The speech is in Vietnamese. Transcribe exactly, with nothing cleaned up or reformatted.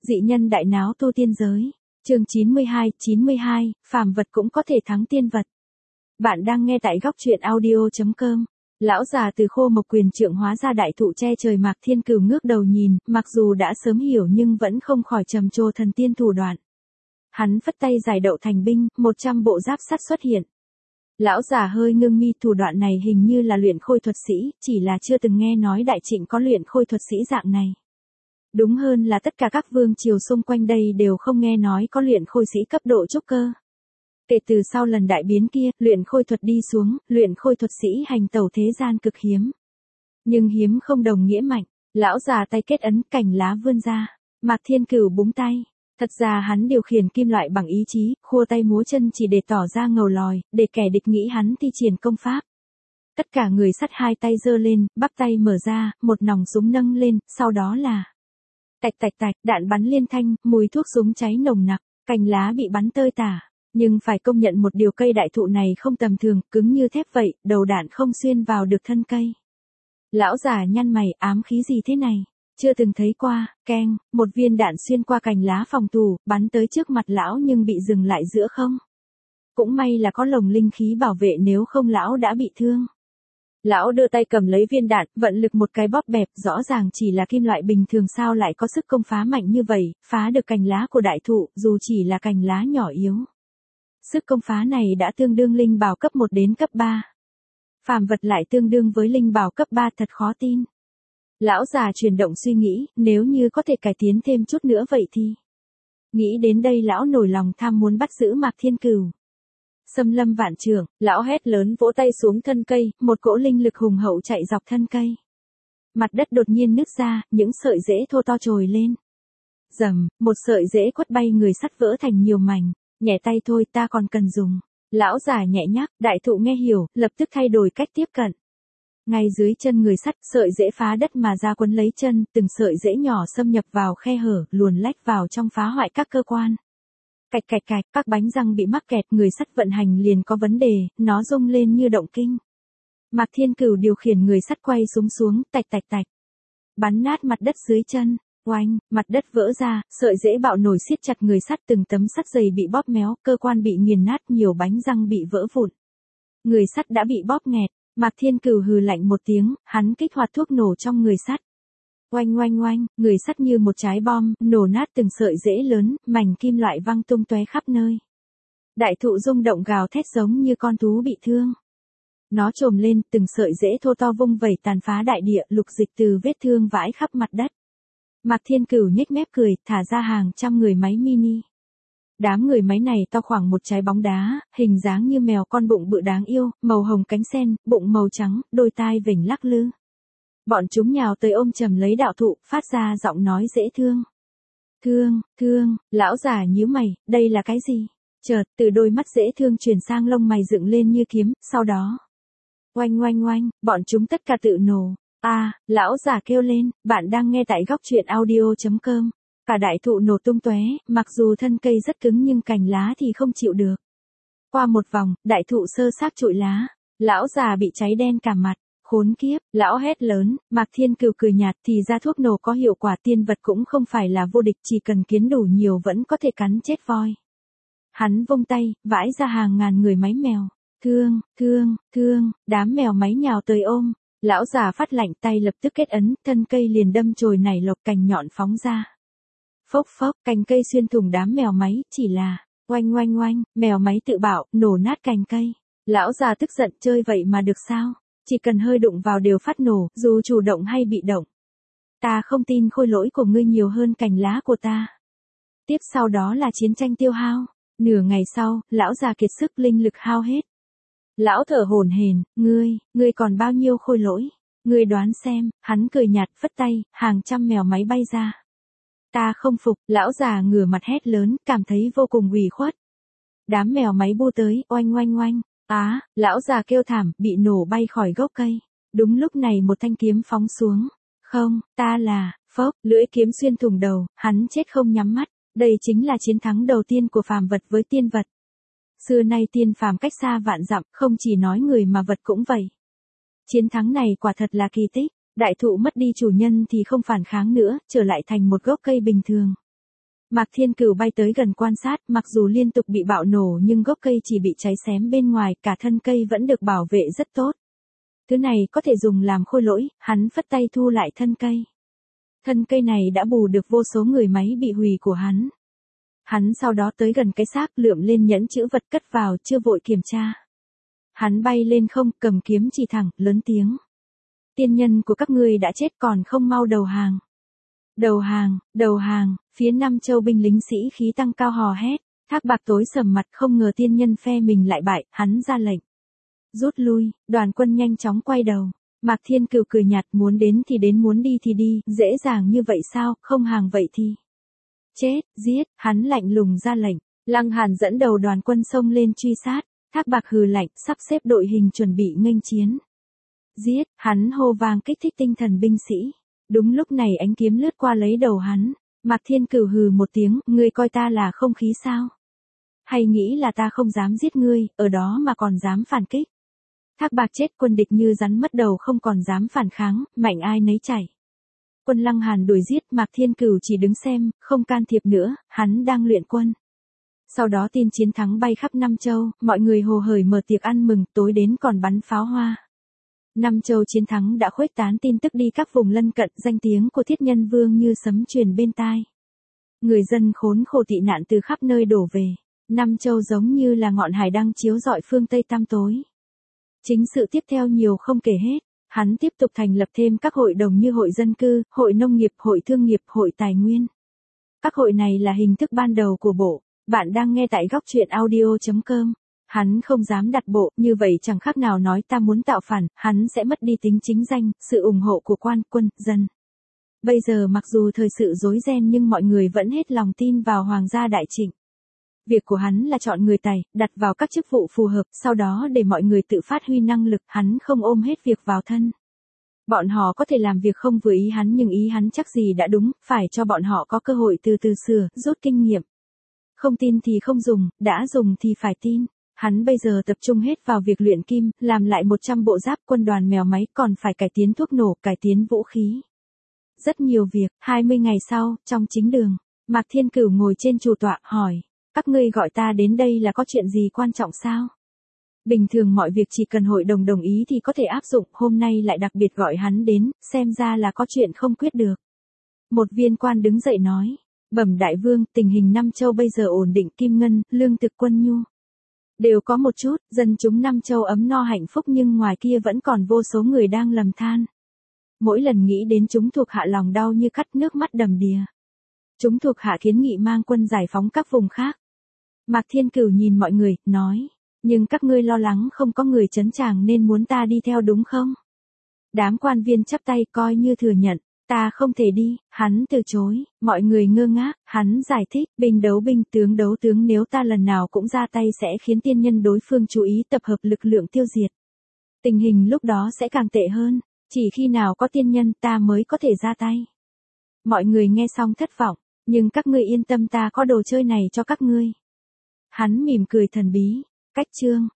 Dị nhân đại náo tu tiên giới. Chương chín mươi hai, chín mươi hai, phàm vật cũng có thể thắng tiên vật. Bạn đang nghe tại góc truyện audio chấm com. Lão già từ khô mộc quyền trượng hóa ra đại thụ che trời Mạc Thiên Cửu ngước đầu nhìn, mặc dù đã sớm hiểu nhưng vẫn không khỏi trầm trồ thần tiên thủ đoạn. Hắn phất tay giải đậu thành binh, một trăm bộ giáp sắt xuất hiện. Lão già hơi ngưng mi, thủ đoạn này hình như là luyện khôi thuật sĩ, chỉ là chưa từng nghe nói Đại Trịnh có luyện khôi thuật sĩ dạng này. Đúng hơn là tất cả các vương triều xung quanh đây đều không nghe nói có luyện khôi sĩ cấp độ trúc cơ. Kể từ sau lần đại biến kia, luyện khôi thuật đi xuống, luyện khôi thuật sĩ hành tẩu thế gian cực hiếm. Nhưng hiếm không đồng nghĩa mạnh, lão già tay kết ấn, cành lá vươn ra, Mạc Thiên Cửu búng tay. Thật ra hắn điều khiển kim loại bằng ý chí, khua tay múa chân chỉ để tỏ ra ngầu lòi, để kẻ địch nghĩ hắn thi triển công pháp. Tất cả người sắt hai tay giơ lên, bắp tay mở ra, một nòng súng nâng lên, sau đó là tạch tạch tạch, đạn bắn liên thanh, mùi thuốc súng cháy nồng nặc, cành lá bị bắn tơi tả. Nhưng phải công nhận một điều, cây đại thụ này không tầm thường, cứng như thép vậy, đầu đạn không xuyên vào được thân cây. Lão già nhăn mày, ám khí gì thế này? Chưa từng thấy qua. Keng, một viên đạn xuyên qua cành lá phòng thủ, bắn tới trước mặt lão nhưng bị dừng lại giữa không. Cũng may là có lồng linh khí bảo vệ, nếu không lão đã bị thương. Lão đưa tay cầm lấy viên đạn, vận lực một cái bóp bẹp, rõ ràng chỉ là kim loại bình thường sao lại có sức công phá mạnh như vậy, phá được cành lá của đại thụ, dù chỉ là cành lá nhỏ yếu. Sức công phá này đã tương đương linh bảo cấp một đến cấp ba. Phàm vật lại tương đương với linh bảo cấp ba, thật khó tin. Lão già chuyển động suy nghĩ, nếu như có thể cải tiến thêm chút nữa vậy thì. Nghĩ đến đây lão nổi lòng tham muốn bắt giữ Mạc Thiên Cửu. Xâm lâm vạn trưởng, lão hét lớn vỗ tay xuống thân cây, một cỗ linh lực hùng hậu chạy dọc thân cây. Mặt đất đột nhiên nứt ra, những sợi rễ thô to trồi lên. Rầm, một sợi rễ quất bay người sắt vỡ thành nhiều mảnh, nhẹ tay thôi, ta còn cần dùng. Lão già nhẹ nhắc, đại thụ nghe hiểu, lập tức thay đổi cách tiếp cận. Ngay dưới chân người sắt, sợi rễ phá đất mà ra quấn lấy chân, từng sợi rễ nhỏ xâm nhập vào khe hở, luồn lách vào trong phá hoại các cơ quan. Cạch cạch cạch, các bánh răng bị mắc kẹt, người sắt vận hành liền có vấn đề, nó rung lên như động kinh. Mạc Thiên Cửu điều khiển người sắt quay súng xuống, tạch tạch tạch. Bắn nát mặt đất dưới chân, oanh, mặt đất vỡ ra, sợi rễ bạo nổi siết chặt người sắt, từng tấm sắt dày bị bóp méo, cơ quan bị nghiền nát, nhiều bánh răng bị vỡ vụn. Người sắt đã bị bóp nghẹt. Mạc Thiên Cửu hừ lạnh một tiếng, hắn kích hoạt thuốc nổ trong người sắt. Oanh oanh oanh, người sắt như một trái bom, nổ nát từng sợi rễ lớn, mảnh kim loại văng tung tóe khắp nơi. Đại thụ rung động gào thét giống như con thú bị thương. Nó trồm lên, từng sợi rễ thô to vung vẩy tàn phá đại địa, lục dịch từ vết thương vãi khắp mặt đất. Mạc Thiên Cửu nhếch mép cười, thả ra hàng trăm người máy mini. Đám người máy này to khoảng một trái bóng đá, hình dáng như mèo con, bụng bự đáng yêu, màu hồng cánh sen, bụng màu trắng, đôi tai vểnh lắc lư. Bọn chúng nhào tới ôm chầm lấy đạo thụ, phát ra giọng nói dễ thương. Thương, thương, lão già nhíu mày, đây là cái gì? Chợt, từ đôi mắt dễ thương chuyển sang lông mày dựng lên như kiếm, sau đó. Oanh oanh oanh, bọn chúng tất cả tự nổ. À, lão già kêu lên, bạn đang nghe tại góc truyện audio chấm com. Cả đại thụ nổ tung tóe, mặc dù thân cây rất cứng nhưng cành lá thì không chịu được. Qua một vòng, đại thụ sơ xác trụi lá, lão già bị cháy đen cả mặt, khốn kiếp, lão hét lớn, Mạc Thiên Cửu cười nhạt, thì ra thuốc nổ có hiệu quả, tiên vật cũng không phải là vô địch, chỉ cần kiến đủ nhiều vẫn có thể cắn chết voi. Hắn vung tay, vãi ra hàng ngàn người máy mèo, thương, thương, thương, đám mèo máy nhào tới ôm, lão già phát lạnh, tay lập tức kết ấn, thân cây liền đâm chồi nảy lộc, cành nhọn phóng ra. Phốc phốc, cành cây xuyên thủng đám mèo máy, chỉ là, oanh oanh oanh, mèo máy tự bạo, nổ nát cành cây. Lão già tức giận, chơi vậy mà được sao? Chỉ cần hơi đụng vào đều phát nổ, dù chủ động hay bị động. Ta không tin khôi lỗi của ngươi nhiều hơn cành lá của ta. Tiếp sau đó là chiến tranh tiêu hao. Nửa ngày sau, lão già kiệt sức, linh lực hao hết. Lão thở hổn hển, ngươi, ngươi còn bao nhiêu khôi lỗi? Ngươi đoán xem, hắn cười nhạt, phất tay, hàng trăm mèo máy bay ra. Ta không phục, lão già ngửa mặt hét lớn, cảm thấy vô cùng ủy khuất. Đám mèo máy bu tới, oanh oanh oanh. Á, lão già kêu thảm, bị nổ bay khỏi gốc cây. Đúng lúc này một thanh kiếm phóng xuống. Không, ta là, phốc, lưỡi kiếm xuyên thủng đầu, hắn chết không nhắm mắt. Đây chính là chiến thắng đầu tiên của phàm vật với tiên vật. Xưa nay tiên phàm cách xa vạn dặm, không chỉ nói người mà vật cũng vậy. Chiến thắng này quả thật là kỳ tích. Đại thụ mất đi chủ nhân thì không phản kháng nữa, trở lại thành một gốc cây bình thường. Mạc Thiên Cửu bay tới gần quan sát, mặc dù liên tục bị bạo nổ nhưng gốc cây chỉ bị cháy xém bên ngoài, cả thân cây vẫn được bảo vệ rất tốt. Thứ này có thể dùng làm khôi lỗi, hắn phất tay thu lại thân cây. Thân cây này đã bù được vô số người máy bị hủy của hắn. Hắn sau đó tới gần cái xác, lượm lên nhẫn chữ vật cất vào, chưa vội kiểm tra. Hắn bay lên không, cầm kiếm chỉ thẳng, lớn tiếng. Tiên nhân của các ngươi đã chết, còn không mau đầu hàng. Đầu hàng, đầu hàng, phía Nam Châu binh lính sĩ khí tăng cao hò hét. Thác Bạc tối sầm mặt, không ngờ tiên nhân phe mình lại bại, hắn ra lệnh. Rút lui, đoàn quân nhanh chóng quay đầu. Mạc Thiên Cửu cười nhạt, muốn đến thì đến, muốn đi thì đi, dễ dàng như vậy sao, không hàng vậy thì chết, giết, hắn lạnh lùng ra lệnh. Lăng Hàn dẫn đầu đoàn quân xông lên truy sát. Thác Bạc hừ lạnh, sắp xếp đội hình chuẩn bị nghênh chiến. Giết, hắn hô vang kích thích tinh thần binh sĩ. Đúng lúc này ánh kiếm lướt qua lấy đầu hắn. Mạc Thiên Cửu hừ một tiếng, ngươi coi ta là không khí sao? Hay nghĩ là ta không dám giết ngươi, ở đó mà còn dám phản kích? Thác Bạc chết, quân địch như rắn mất đầu, không còn dám phản kháng, mạnh ai nấy chạy. Quân Lăng Hàn đuổi giết, Mạc Thiên Cửu chỉ đứng xem, không can thiệp nữa, hắn đang luyện quân. Sau đó tin chiến thắng bay khắp Nam Châu, mọi người hồ hởi mở tiệc ăn mừng, tối đến còn bắn pháo hoa. Nam Châu chiến thắng đã khuếch tán tin tức đi các vùng lân cận, danh tiếng của Thiết Nhân Vương như sấm truyền bên tai. Người dân khốn khổ tị nạn từ khắp nơi đổ về. Nam Châu giống như là ngọn hải đăng chiếu rọi phương Tây tăm tối. Chính sự tiếp theo nhiều không kể hết. Hắn tiếp tục thành lập thêm các hội đồng như hội dân cư, hội nông nghiệp, hội thương nghiệp, hội tài nguyên. Các hội này là hình thức ban đầu của bộ. Bạn đang nghe tại góc truyện audio chấm com. Hắn không dám đặt bộ, như vậy chẳng khác nào nói ta muốn tạo phản, hắn sẽ mất đi tính chính danh, sự ủng hộ của quan, quân, dân. Bây giờ mặc dù thời sự rối ren nhưng mọi người vẫn hết lòng tin vào Hoàng gia Đại Trịnh. Việc của hắn là chọn người tài, đặt vào các chức vụ phù hợp, sau đó để mọi người tự phát huy năng lực, hắn không ôm hết việc vào thân. Bọn họ có thể làm việc không vừa ý hắn nhưng ý hắn chắc gì đã đúng, phải cho bọn họ có cơ hội từ từ sửa, rút kinh nghiệm. Không tin thì không dùng, đã dùng thì phải tin. Hắn bây giờ tập trung hết vào việc luyện kim, làm lại một trăm bộ giáp, quân đoàn mèo máy, còn phải cải tiến thuốc nổ, cải tiến vũ khí. Rất nhiều việc. Hai mươi ngày sau, trong chính đường, Mạc Thiên Cửu ngồi trên chủ tọa, hỏi. Các ngươi gọi ta đến đây là có chuyện gì quan trọng sao? Bình thường mọi việc chỉ cần hội đồng đồng ý thì có thể áp dụng, hôm nay lại đặc biệt gọi hắn đến, xem ra là có chuyện không quyết được. Một viên quan đứng dậy nói. Bẩm đại vương, tình hình Nam Châu bây giờ ổn định, kim ngân, lương thực, quân nhu đều có một chút, dân chúng Nam Châu ấm no hạnh phúc nhưng ngoài kia vẫn còn vô số người đang lầm than. Mỗi lần nghĩ đến chúng thuộc hạ lòng đau như cắt, nước mắt đầm đìa. Chúng thuộc hạ kiến nghị mang quân giải phóng các vùng khác. Mạc Thiên Cửu nhìn mọi người, nói, nhưng các ngươi lo lắng không có người trấn tràng nên muốn ta đi theo đúng không? Đám quan viên chắp tay coi như thừa nhận. Ta không thể đi, hắn từ chối, mọi người ngơ ngác, hắn giải thích, binh đấu binh, tướng đấu tướng, nếu ta lần nào cũng ra tay sẽ khiến tiên nhân đối phương chú ý, tập hợp lực lượng tiêu diệt. Tình hình lúc đó sẽ càng tệ hơn, chỉ khi nào có tiên nhân ta mới có thể ra tay. Mọi người nghe xong thất vọng, nhưng các ngươi yên tâm, ta có đồ chơi này cho các ngươi. Hắn mỉm cười thần bí, cách chương.